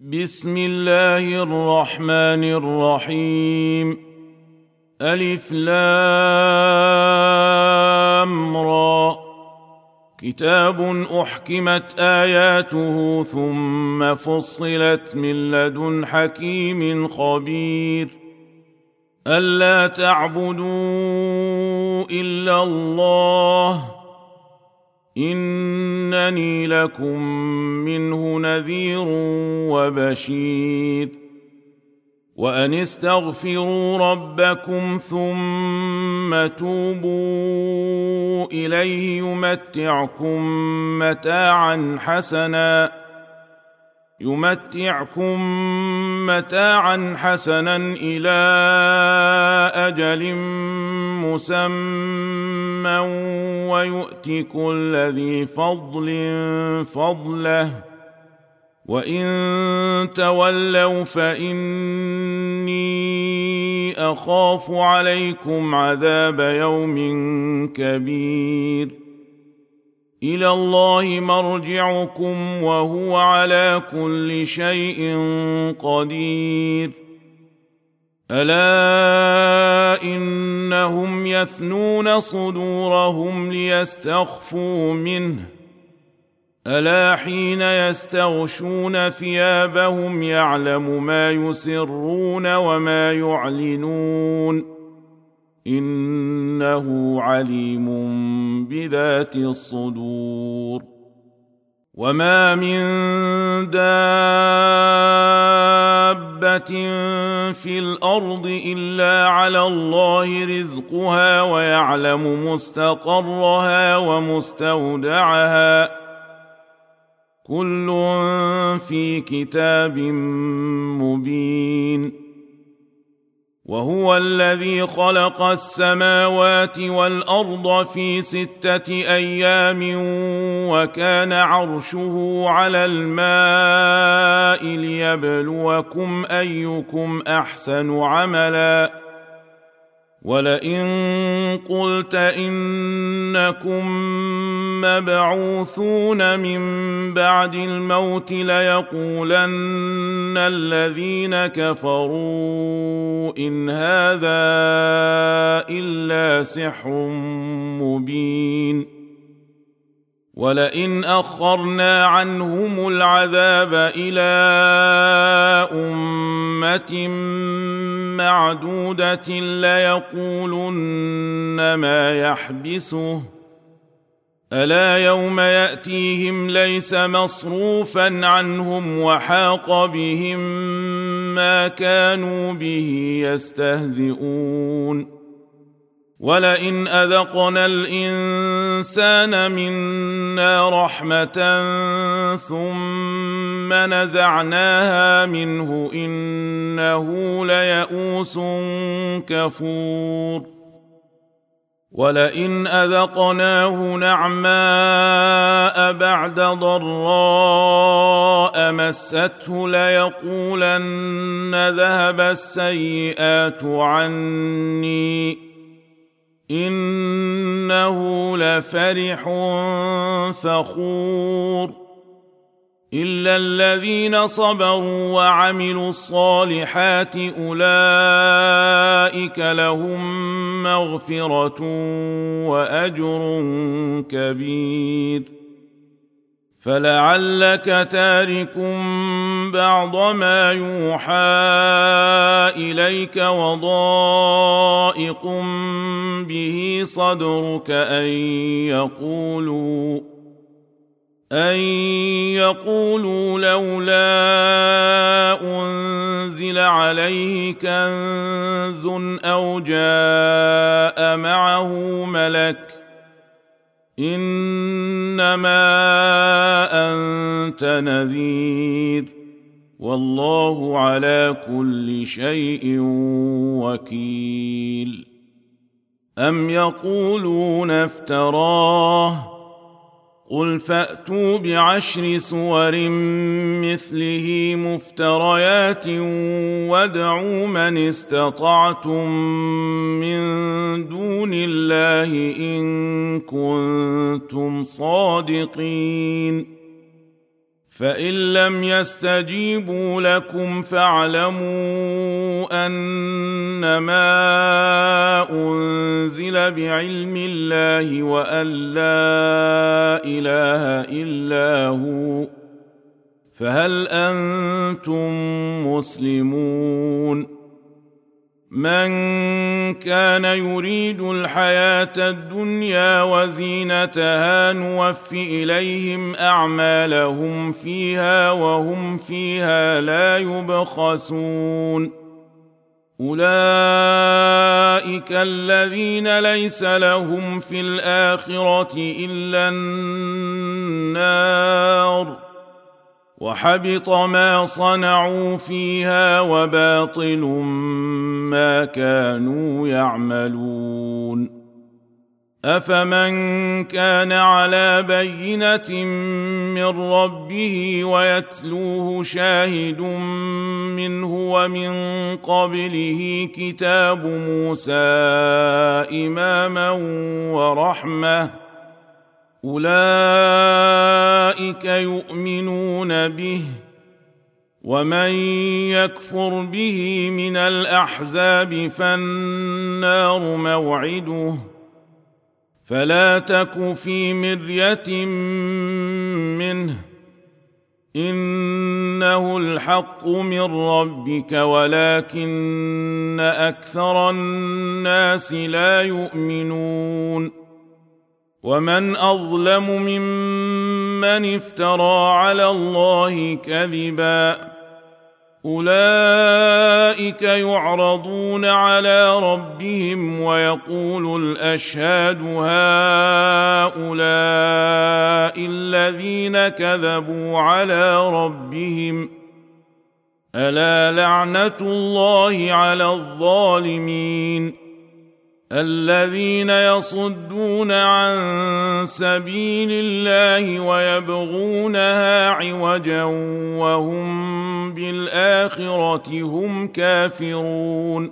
بسم الله الرحمن الرحيم. ألف لام را. كتاب أحكمت آياته ثم فصلت من لدن حكيم خبير. ألا تعبدوا إلا الله إنني لكم منه نذير وبشير. وأن استغفروا ربكم ثم توبوا إليه يمتعكم متاعا حسنا إلى أجل مسمى ويؤت كل ذي فضل فضله وإن تولوا فإني أخاف عليكم عذاب يوم كبير. إلى الله مرجعكم وهو على كل شيء قدير. ألا إنهم يثنون صدورهم ليستخفوا منه ألا حين يستغشون ثيابهم يعلم ما يسرون وما يعلنون إنه عليم بذات الصدور. وما من دابة في الأرض إلا على الله رزقها ويعلم مستقرها ومستودعها كل في كتاب مبين. وهو الذي خلق السماوات والأرض في 6 أيام وكان عرشه على الماء ليبلوكم أيكم أحسن عملا. ولئن قلت إنكم مبعوثون من بعد الموت ليقولن الذين كفروا إن هذا إلا سحر مبين. ولئن أخرنا عنهم العذاب إلى أمة معدودة ليقولن ما يحبسه ألا يوم يأتيهم ليس مصروفا عنهم وحاق بهم ما كانوا به يستهزئون. ولئن أذقنا الإنسان منا رحمة ثم نزعناها منه إنه ليئوس كفور. ولئن أذقناه نعماء بعد ضراء مسته ليقولن ذهب السيئات عني إنه لفرح فخور. إلا الذين صبروا وعملوا الصالحات أولئك لهم مغفرة وأجر كبير. فلعلك تارك بعض ما يوحى إليك وضائق به صدرك أن يقولوا لولا أنزل عليه كنز أو جاء معه ملك إنما أنت نذير والله على كل شيء وكيل. أم يقولون افتراه قل فأتوا ب10 سور مثله مفتريات وادعوا من استطعتم من دون الله إن كنتم صادقين فإن لم يستجيبوا لكم فاعلموا أنما أنزل بعلم الله وأن لا إله إلا هو، فهل أنتم مسلمون؟ من كان يريد الحياة الدنيا وزينتها نوف إليهم أعمالهم فيها وهم فيها لا يبخسون. أولئك الذين ليس لهم في الآخرة إلا النار، وحبط ما صنعوا فيها وباطل ما كانوا يعملون. أفمن كان على بينة من ربه ويتلوه شاهد منه ومن قبله كتاب موسى إماما ورحمة، أولئك يؤمنون به، ومن يكفر به من الأحزاب فالنار موعده، فلا تك في مرية منه، إنه الحق من ربك ولكن أكثر الناس لا يؤمنون. ومن أظلم ممن افترى على الله كذبا، أولئك يعرضون على ربهم ويقول الأشهاد هؤلاء الذين كذبوا على ربهم، ألا لعنة الله على الظالمين، الذين يصدون عن سبيل الله ويبغونها عوجا وهم بالآخرة هم كافرون.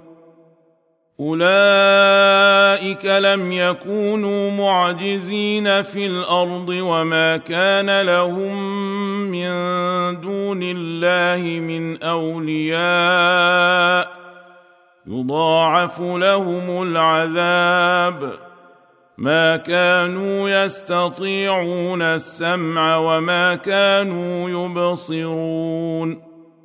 أولئك لم يكونوا معجزين في الأرض وما كان لهم من دون الله من أولياء، يضاعف لهم العذاب، ما كانوا يستطيعون السمع وما كانوا يبصرون.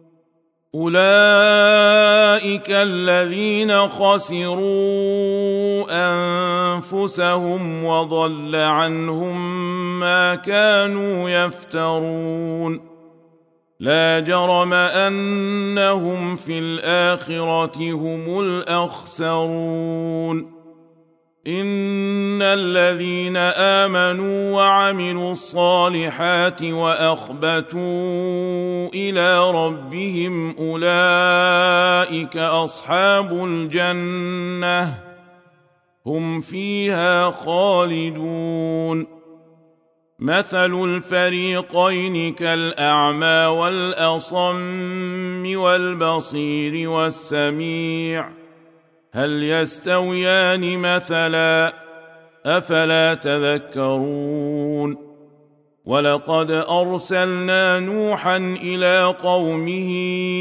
أولئك الذين خسروا أنفسهم وضل عنهم ما كانوا يفترون. لا جرم أنهم في الآخرة هم الأخسرون. إن الذين آمنوا وعملوا الصالحات وأخبتوا إلى ربهم أولئك أصحاب الجنة، هم فيها خالدون. مثل الفريقين كالأعمى والأصم والبصير والسميع، هل يستويان مثلا؟ أفلا تذكرون. ولقد أرسلنا نوحا إلى قومه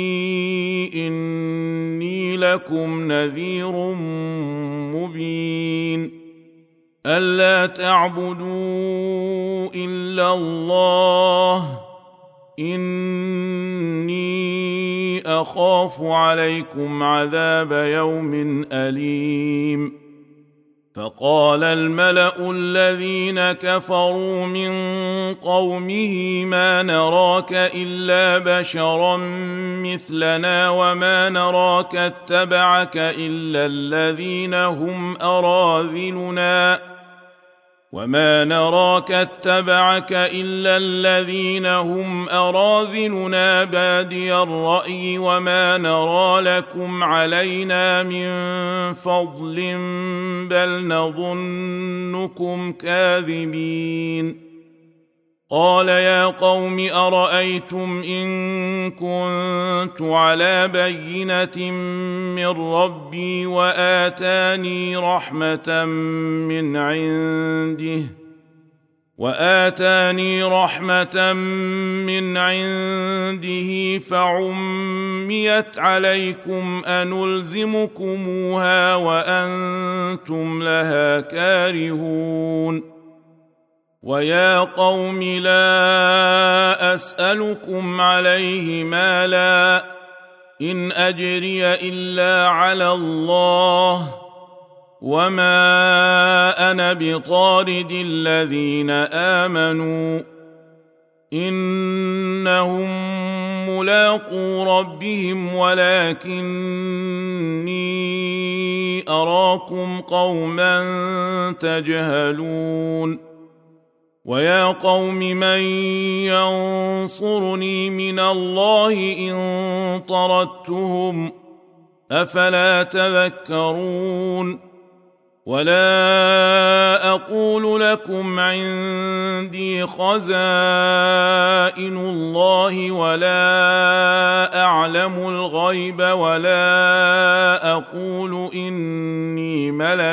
إني لكم نذير مبين، ألا تعبدوا إلا الله، إني أخاف عليكم عذاب يوم أليم. فقال الملأ الذين كفروا من قومه ما نراك إلا بشرا مثلنا وما نراك اتبعك إلا الذين هم أراذلنا بادي الرأي وما نرى لكم علينا من فضل بل نظنكم كاذبين. قال يا قوم أرأيتم إن كنت على بينة من ربي وآتاني رحمة من عنده وآتاني رحمة من عنده فعميت عليكم أنلزمكموها وأنتم لها كارهون ويا قوم لا أسألكم عليه مالا إن أجري إلا على الله وما أنا بطارد الذين آمنوا إنهم ملاقو ربهم ولكني أراكم قوما تجهلون ويا قوم من ينصرني من الله إن طردتهم أفلا تذكرون ولا أقول لكم عندي خزائن الله ولا أعلم الغيب ولا أقول إني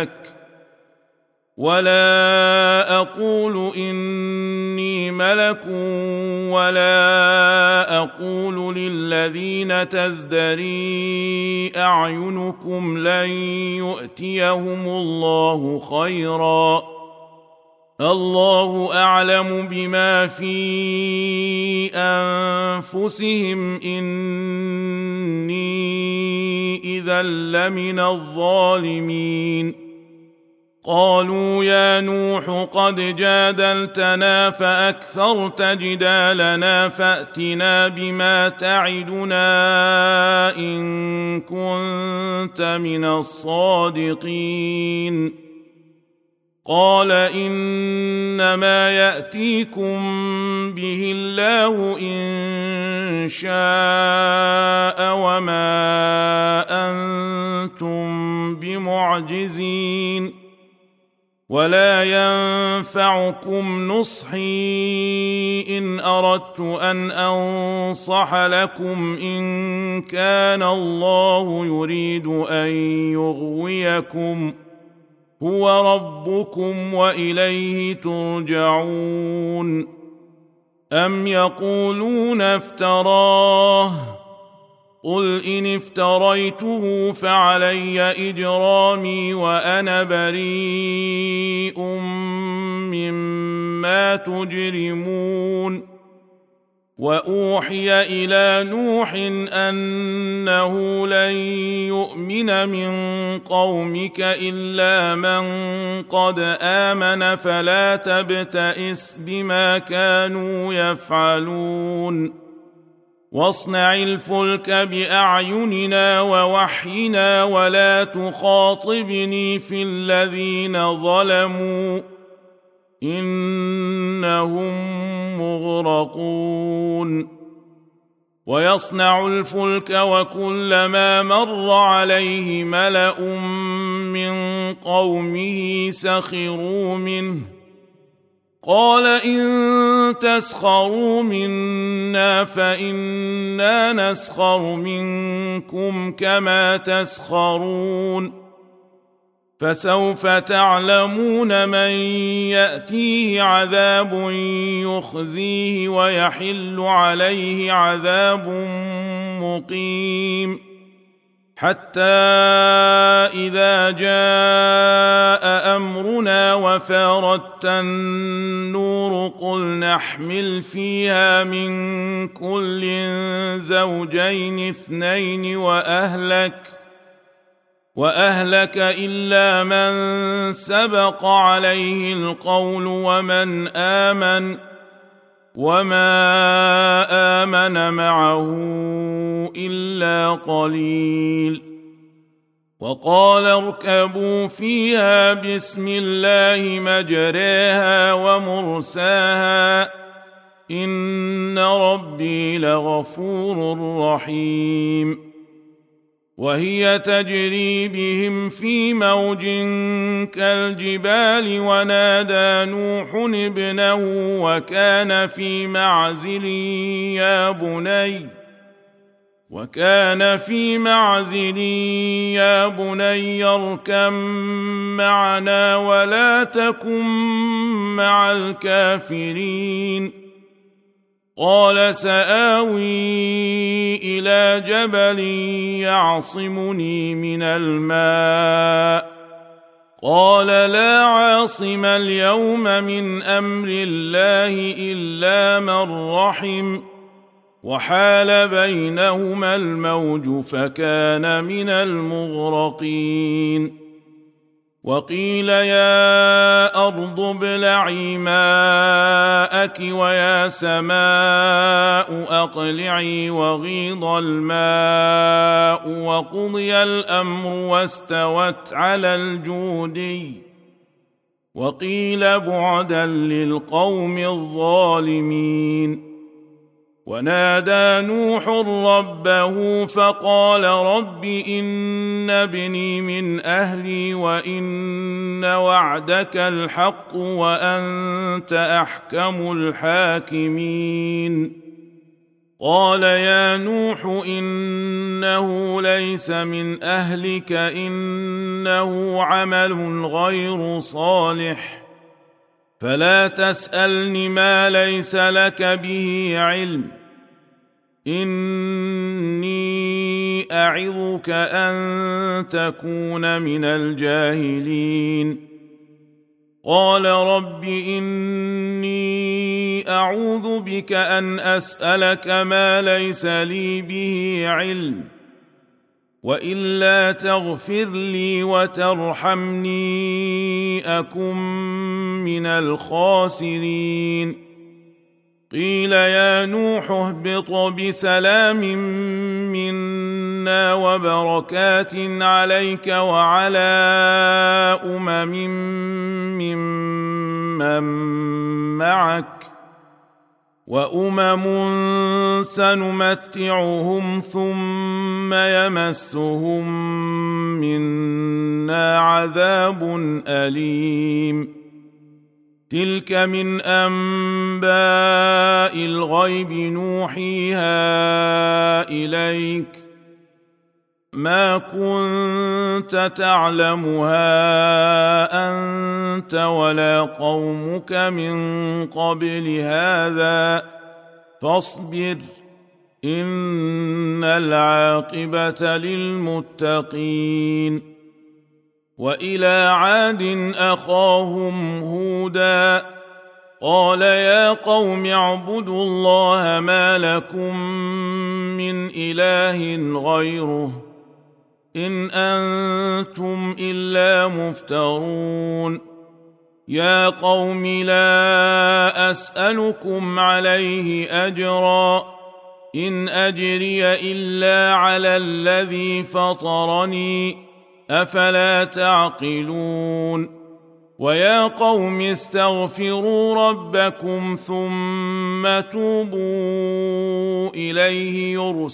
ملك ولا أقول للذين تزدري أعينكم لن يؤتيهم الله خيرا الله أعلم بما في أنفسهم إني إذا لمن الظالمين قالوا يا نوح قد جادلتنا فأكثرت جدالنا فأتنا بما تعدنا إن كنت من الصادقين قال إنما يأتيكم به الله إن شاء وما أنتم بمعجزين ولا ينفعكم نصحي إن أردت أن أنصح لكم إن كان الله يريد أن يغويكم هو ربكم وإليه ترجعون أم يقولون افتراه قل إن افتريته فعلي إجرامي وأنا بريء مما تجرمون وأوحي إلى نوح أنه لن يؤمن من قومك إلا من قد آمن فلا تبتئس بما كانوا يفعلون واصنع الفلك بأعيننا ووحينا ولا تخاطبني في الذين ظلموا إنهم مغرقون ويصنع الفلك وكلما مر عليه ملأ من قومه سخروا منه قال إن تسخروا منا فإنا نسخر منكم كما تسخرون فسوف تعلمون من يأتيه عذاب يخزيه ويحل عليه عذاب مقيم حتى إذا جاء أمرنا وفارت النور قل نحمل فيها من كل زوجين اثنين وأهلك إلا من سبق عليه القول ومن آمن وما آمن معه إلا قليل وقال اركبوا فيها بسم الله مجريها ومرساها إن ربي لغفور رحيم وهي تجري بهم في موج كالجبال ونادى نوح ابنه وكان في معزل وكان في معزل يا بني اركب معنا ولا تكن مع الكافرين قال سآوي إلى جبل يعصمني من الماء قال لا عاصم اليوم من أمر الله إلا من رحم وحال بينهما الموج فكان من المغرقين وقيل يا أرض ابلعي ماءك ويا سماء أقلعي وغيض الماء وقضي الأمر واستوت على الجودي وقيل بعدا للقوم الظالمين ونادى نوح ربه فقال رب إن ابني من أهلي وإن وعدك الحق وأنت أحكم الحاكمين قال يا نوح إنه ليس من أهلك إنه عمل غير صالح فلا تسألني ما ليس لك به علم إني أعظك أن تكون من الجاهلين قال رب إني أعوذ بك أن أسألك ما ليس لي به علم وإلا تغفر لي وترحمني أكن من الخاسرين قيل يا نوح اهبط بسلام منا وبركات عليك وعلى ممن معك وأمم سنمتعهم ثم يمسهم منا عذاب أليم تلك من أنباء الغيب نوحيها إليك ما كنت تعلمها أنت ولا قومك من قبل هذا فاصبر إن العاقبة للمتقين وإلى عاد أخاهم هودا قال يا قوم اعبدوا الله ما لكم من إله غيره إن أنتم إلا مفترون يا قوم لا أسألكم عليه أجرا إن أجري إلا على الذي فطرني أفلا تعقلون ويا قوم استغفروا ربكم ثم توبوا إليه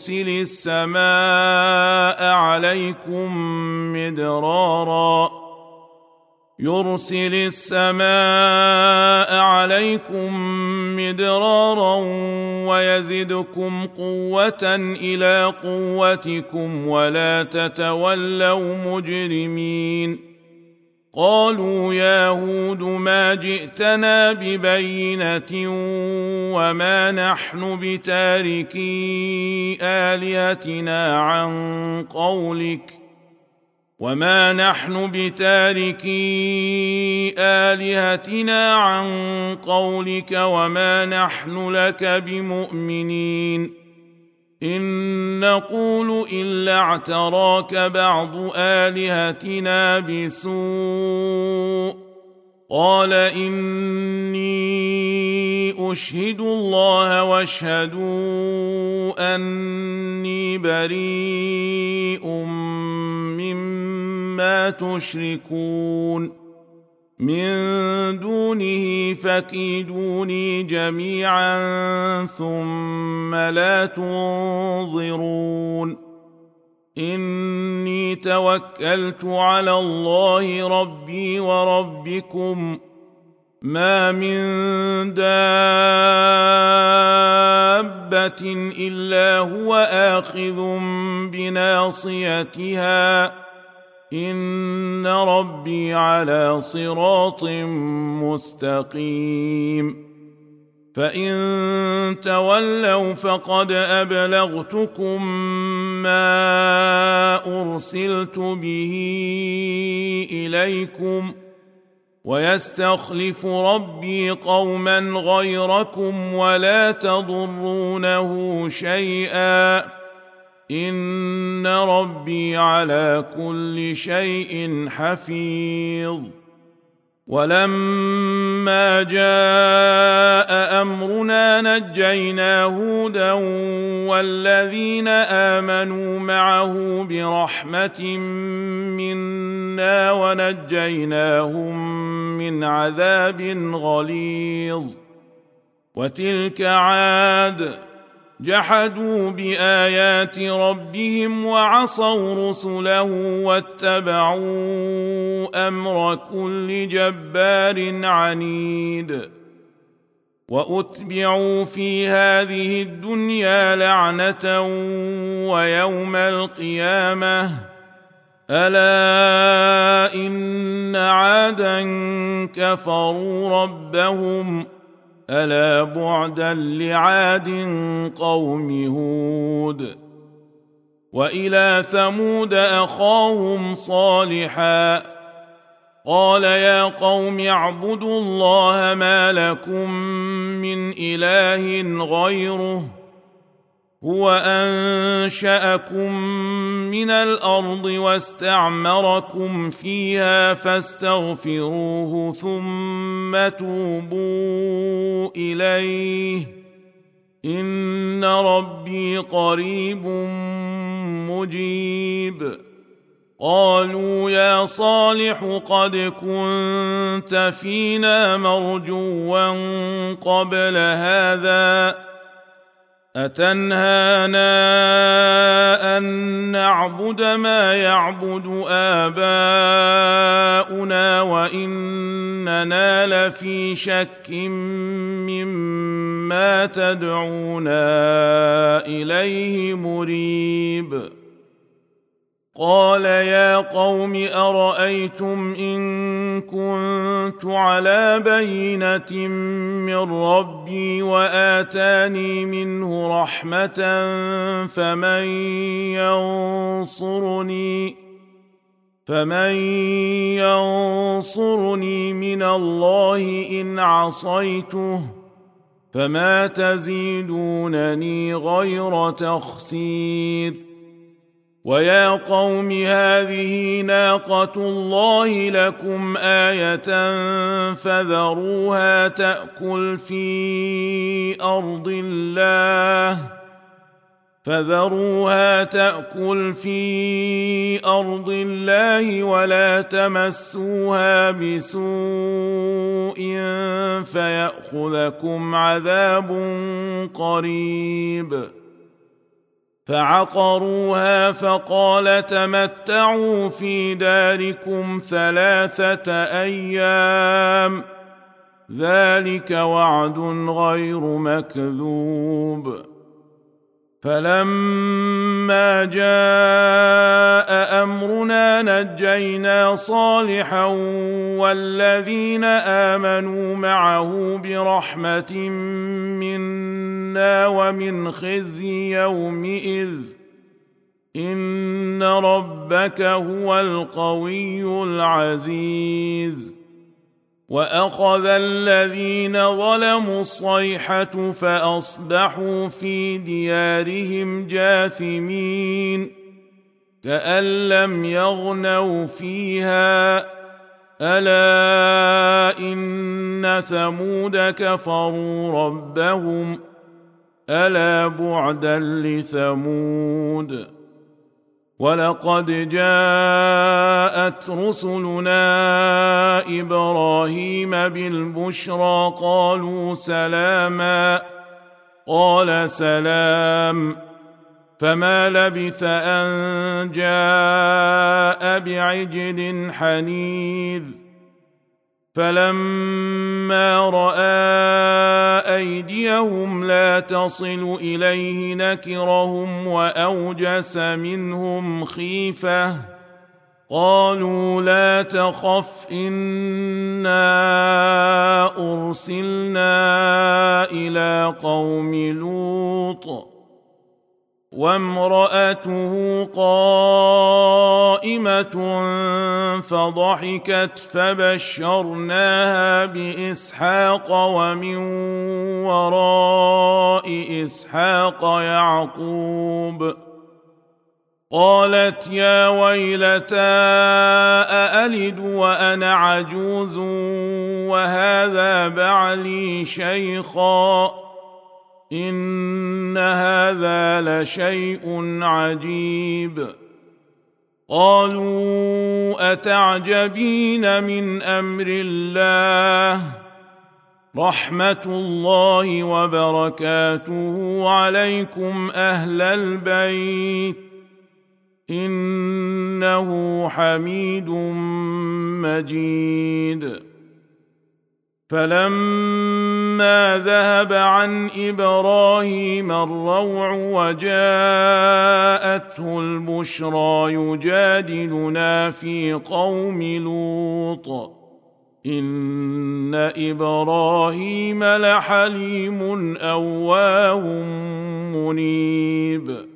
يرسل السماء عليكم مدرارا ويزدكم قوة إلى قوتكم ولا تتولوا مجرمين قالوا يا هود ما جئتنا ببينة وما نحن بتاركي آلهتنا عن قولك وما نحن لك بمؤمنين إن نقول إلا اعتراك بعض آلهتنا بسوء قال إني أشهد الله واشهدوا أني بريء مما تشركون من دونه فكيدوني جميعا ثم لا تنظرون إني توكلت على الله ربي وربكم ما من دابة إلا هو آخذ بناصيتها إن ربي على صراط مستقيم فإن تولوا فقد أبلغتكم ما أرسلت به إليكم ويستخلف ربي قوما غيركم ولا تضرونه شيئا إن ربي على كل شيء حفيظ ولما جاء أمرنا نجينا هودا والذين آمنوا معه برحمة منا ونجيناهم من عذاب غليظ وتلك عاد جحدوا بآيات ربهم وعصوا رسله واتبعوا أمر كل جبار عنيد وأتبعوا في هذه الدنيا لعنة ويوم القيامة ألا إن عادا كفروا ربهم ألا بعدا لعاد قوم هود وإلى ثمود أخاهم صالحا قال يا قوم اعبدوا الله ما لكم من إله غيره هو أنشأكم من الأرض واستعمركم فيها فاستغفروه ثم توبوا إليه إن ربي قريب مجيب قالوا يا صالح قد كنت فينا مرجوا قبل هذا أتنهانا أن نعبد ما يعبد آباؤنا وإننا لفي شك مما تدعونا إليه مريب قال يا قوم أرأيتم إن كنت على بينة من ربي وآتاني منه رحمة فمن ينصرني من الله إن عصيته فما تزيدونني غير تخسير ويا قوم هذه ناقة الله لكم آية فذروها تأكل في أرض الله ولا تمسوها بسوء فيأخذكم عذاب قريب فعقروها فقال تمتعوا في داركم 3 أيام ذلك وعد غير مكذوب فلما جاء أمرنا نجينا صالحا والذين آمنوا معه برحمة منا ومن خزي يومئذ إن ربك هو القوي العزيز وأخذ الذين ظلموا الصيحة فأصبحوا في ديارهم جاثمين كأن لم يغنوا فيها ألا إن ثمود كفروا ربهم ألا بعدا لثمود ولقد جاءت رسلنا إبراهيم بالبشرى قالوا سلاما قال سلام فما لبث أن جاء بعجل حنيذ فلما راى ايديهم لا تصل اليه نكرهم واوجس منهم خيفه قالوا لا تخف انا ارسلنا الى قوم لوط وامراته قائمه فضحكت فبشرناها باسحاق ومن وراء اسحاق يعقوب قالت يا ويلتى أألد وأنا عجوز وهذا بعلي شيخا إن هذا لشيء عجيب قالوا أتعجبين من أمر الله رحمة الله وبركاته عليكم أهل البيت إنه حميد مجيد فلما ذهب عن إبراهيم الروع وجاءته البشرى يجادلنا في قوم لوط إن إبراهيم لحليم أواه منيب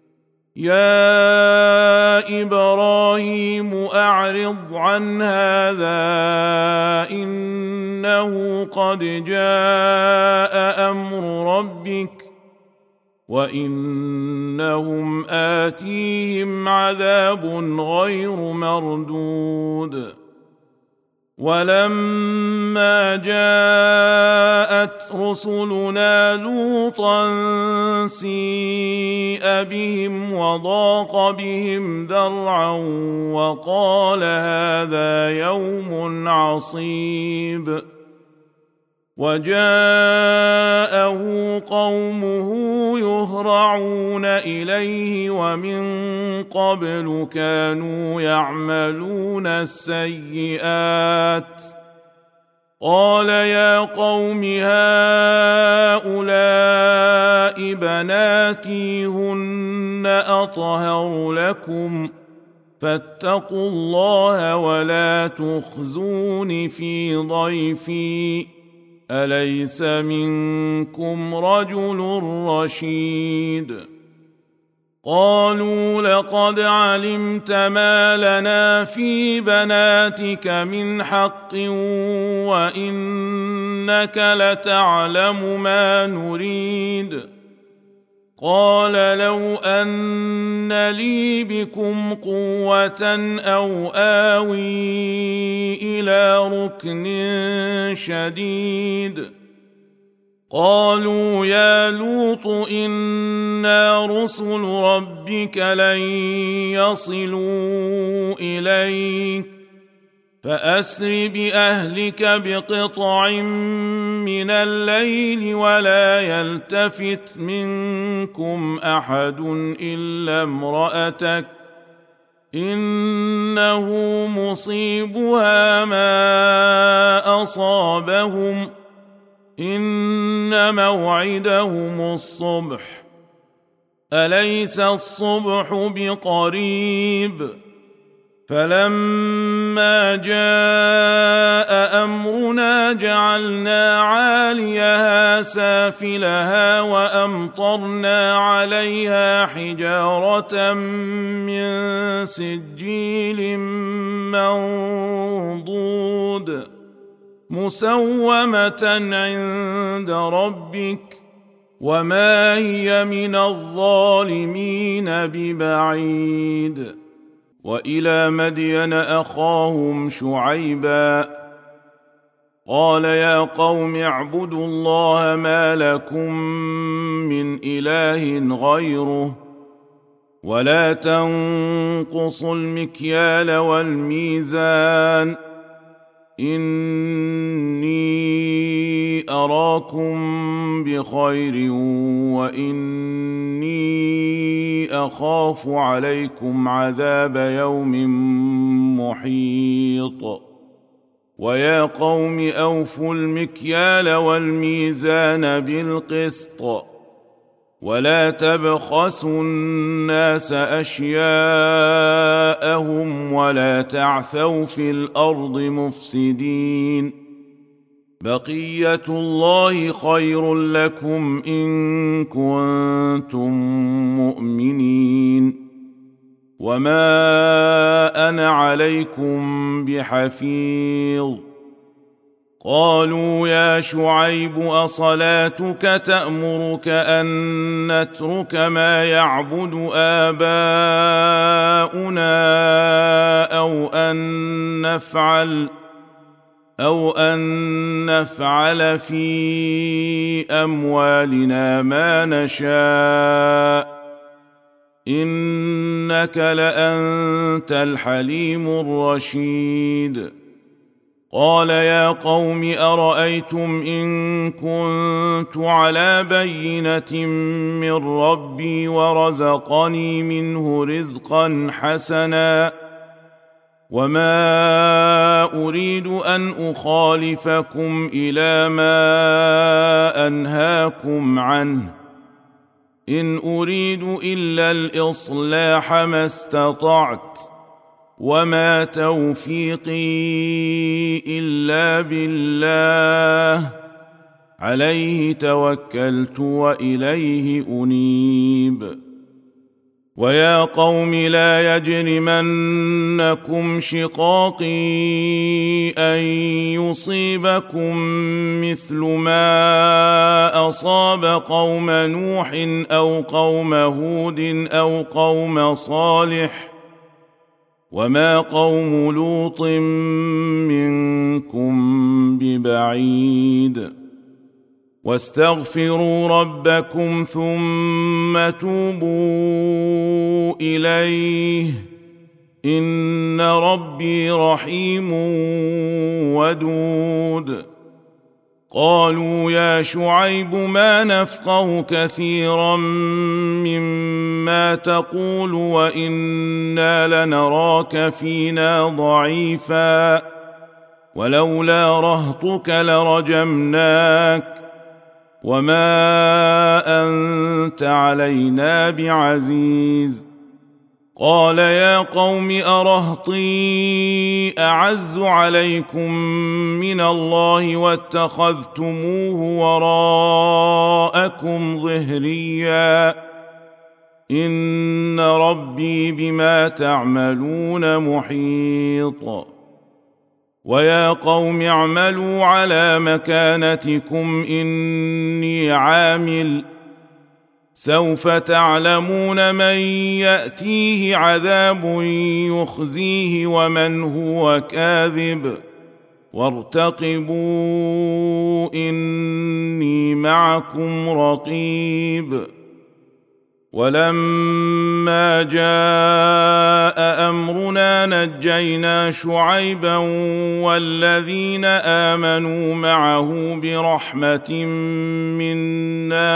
يا إبراهيم أعرض عن هذا إنه قد جاء أمر ربك وإنهم آتيهم عذاب غير مردود ولما جاءت رسلنا لوطا سيء بهم وضاق بهم ذرعا وقال هذا يوم عصيب وجاءه قومه يهرعون إليه ومن قبل كانوا يعملون السيئات قال يا قوم هؤلاء بناتي هن أطهر لكم فاتقوا الله ولا تخزون في ضيفي أليس منكم رجل رشيد قالوا لقد علمت ما لنا في بناتك من حق وإنك لتعلم ما نريد قال لو أن لي بكم قوة أو آوي إلى ركن شديد قالوا يا لوط إنا رسل ربك لن يصلوا إليك فأسر بأهلك بقطع من الليل ولا يلتفت منكم أحد إلا امرأتك إنه مصيبها ما أصابهم إن موعدهم الصبح أليس الصبح بقريب فلما جاء أمرنا جعلنا عاليها سافلها وأمطرنا عليها حجارة من سجيل منضود مسومة عند ربك وما هي من الظالمين ببعيد وإلى مدين أخاهم شعيبا قال يا قوم اعبدوا الله ما لكم من إله غيره ولا تنقصوا المكيال والميزان إني أراكم بخير وإني أخاف عليكم عذاب يوم محيط ويا قوم أوفوا المكيال والميزان بالقسط ولا تبخسوا الناس أشياءهم ولا تعثوا في الأرض مفسدين بقية الله خير لكم إن كنتم مؤمنين وما أنا عليكم بحفيظ قالوا يا شعيب أصلاتك تأمرك أن نترك ما يعبد آباؤنا أو أن نفعل في أموالنا ما نشاء إنك لأنت الحليم الرشيد قال يا قوم أرأيتم إن كنت على بينة من ربي ورزقني منه رزقا حسنا وما أريد أن أخالفكم إلى ما أنهاكم عنه إن أريد إلا الإصلاح ما استطعت وما توفيقي إلا بالله عليه توكلت وإليه أنيب ويا قوم لا يجرمنكم شقاقي أن يصيبكم مثل ما أصاب قوم نوح أو قوم هود أو قوم صالح وما قوم لوط منكم ببعيد واستغفروا ربكم ثم توبوا إليه إن ربي رحيم ودود قالوا يا شعيب ما نفقه كثيرا مما تقول وإنا لنراك فينا ضعيفا ولولا رهطك لرجمناك وما أنت علينا بعزيز قال يا قوم أرهطي أعز عليكم من الله واتخذتموه وراءكم ظهريا إن ربي بما تعملون محيط ويا قوم اعملوا على مكانتكم إني عامل سوف تعلمون من يأتيه عذاب يخزيه ومن هو كاذب وارتقبوا إني معكم رقيب ولما جاء أمرنا نجينا شعيبا والذين آمنوا معه برحمة منا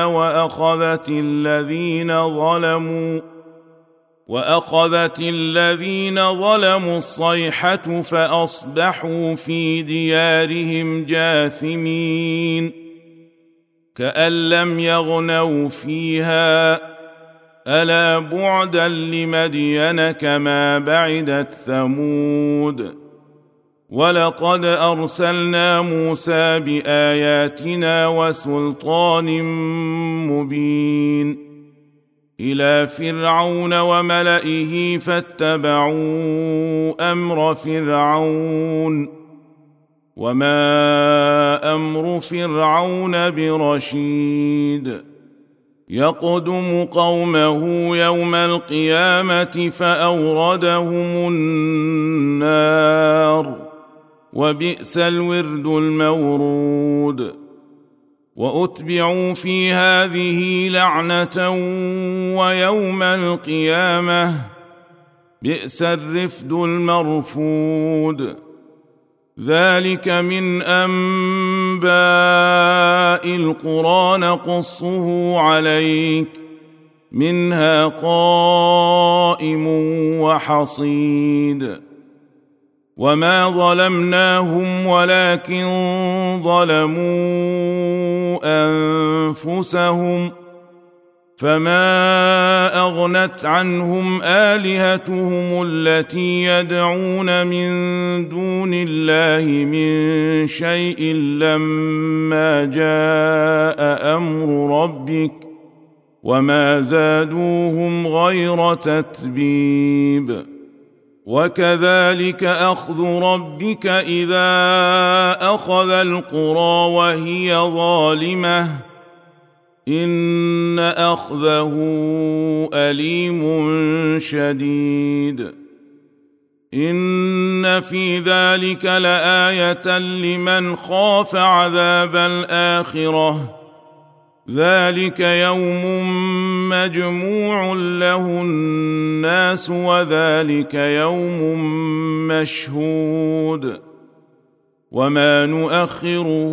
وأخذت الذين ظلموا الصيحة فأصبحوا في ديارهم جاثمين كأن لم يغنوا فيها ألا بعدا لمدين كما بعدت ثمود ولقد أرسلنا موسى بآياتنا وسلطان مبين إلى فرعون وملئه فاتبعوا أمر فرعون وما أمر فرعون برشيد يقدم قومه يوم القيامة فأوردهم النار وبئس الورد المورود وأتبعوا في هذه لعنة ويوم القيامة بئس الرفد المرفود ذلك من أنباء القرى نقصه عليك منها قائم وحصيد وما ظلمناهم ولكن ظلموا أنفسهم فما أغنت عنهم آلهتهم التي يدعون من دون الله من شيء لما جاء أمر ربك وما زادوهم غير تتبيب وكذلك أخذ ربك إذا أخذ القرى وهي ظالمة إن أخذه أليم شديد إن في ذلك لآية لمن خاف عذاب الآخرة ذلك يوم مجموع له الناس وذلك يوم مشهود وما نؤخره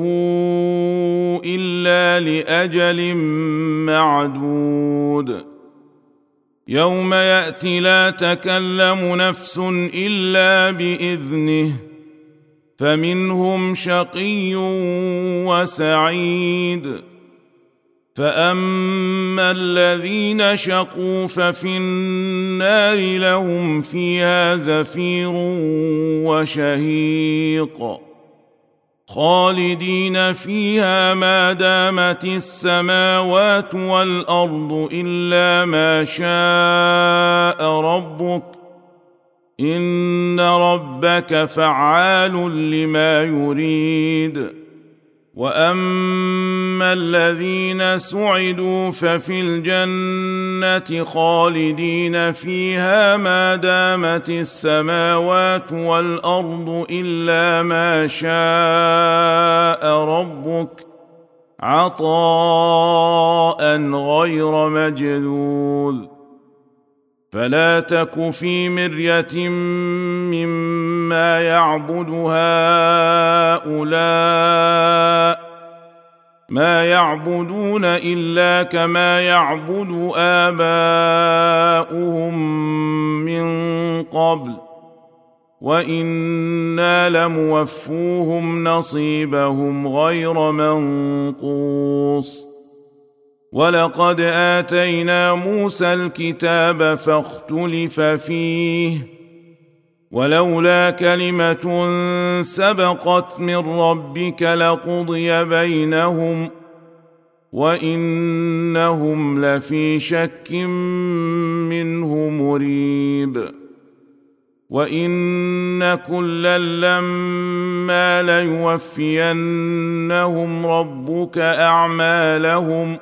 إلا لأجل معدود يوم يأتي لا تكلم نفس إلا بإذنه فمنهم شقي وسعيد فأما الذين شقوا ففي النار لهم فيها زفير وشهيق خالدين فيها ما دامت السماوات والأرض إلا ما شاء ربك إن ربك فعال لما يريد وأما الذين سعدوا ففي الجنة خالدين فيها ما دامت السماوات والأرض إلا ما شاء ربك عطاء غير مجذوذ فلا تك في مرية مما يعبد هؤلاء ما يعبدون إلا كما يعبد آباؤهم من قبل وإنا لموفوهم نصيبهم غير منقوص ولقد آتينا موسى الكتاب فاختلف فيه ولولا كلمة سبقت من ربك لقضي بينهم وإنهم لفي شك منه مريب وإن كلا لما ليوفينهم ربك أعمالهم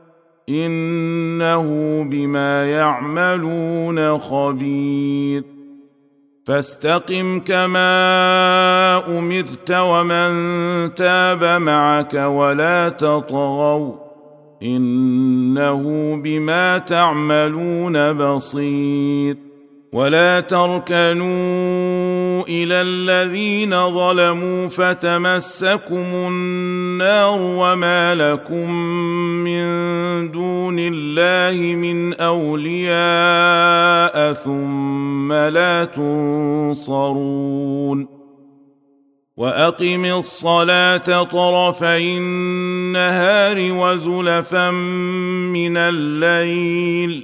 إنه بما يعملون خبير فاستقم كما أمرت ومن تاب معك ولا تطغوا إنه بما تعملون بصير ولا تركنوا إلى الذين ظلموا فتمسكم النار وما لكم من دون الله من أولياء ثم لا تنصرون وأقم الصلاة طرفي النهار وزلفا من الليل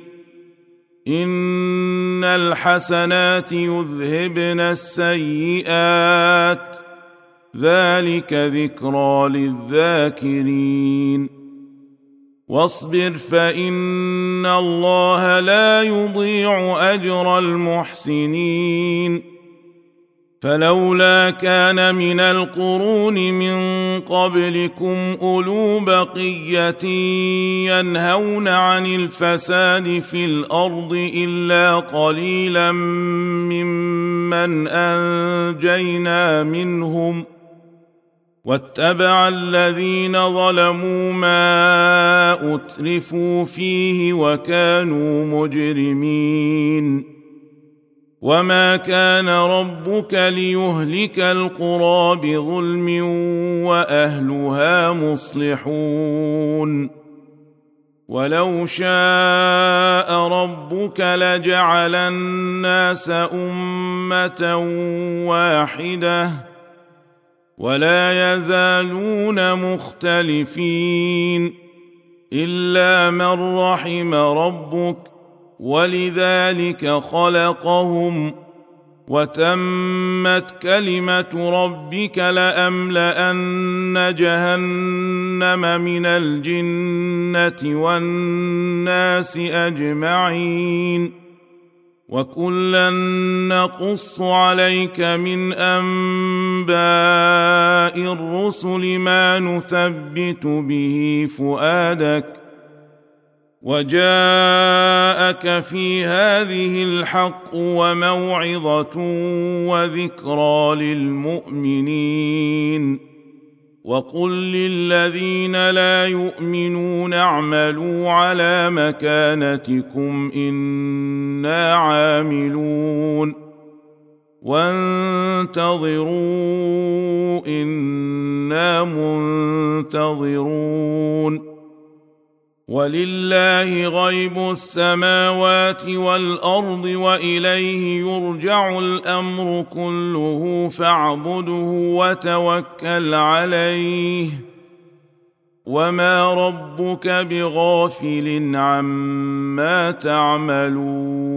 إن الحسنات يذهبن السيئات ذلك ذكرى للذاكرين واصبر فإن الله لا يضيع أجر المحسنين فلولا كان من القرون من قبلكم أولو بقية ينهون عن الفساد في الأرض إلا قليلا ممن أنجينا منهم واتبع الذين ظلموا ما أترفوا فيه وكانوا مجرمين وما كان ربك ليهلك القرى بظلم وأهلها مصلحون ولو شاء ربك لجعل الناس أمة واحدة ولا يزالون مختلفين إلا من رحم ربك ولذلك خلقهم وتمت كلمة ربك لأملأن جهنم من الجنة والناس أجمعين وكلا نقص عليك من أنباء الرسل ما نثبت به فؤادك وجاءك في هذه الحق وموعظة وذكرى للمؤمنين وقل للذين لا يؤمنون اعملوا على مكانتكم إنا عاملون وانتظروا إنا منتظرون ولله غيب السماوات والأرض وإليه يرجع الأمر كله فاعبده وتوكل عليه وما ربك بغافل عما تعملون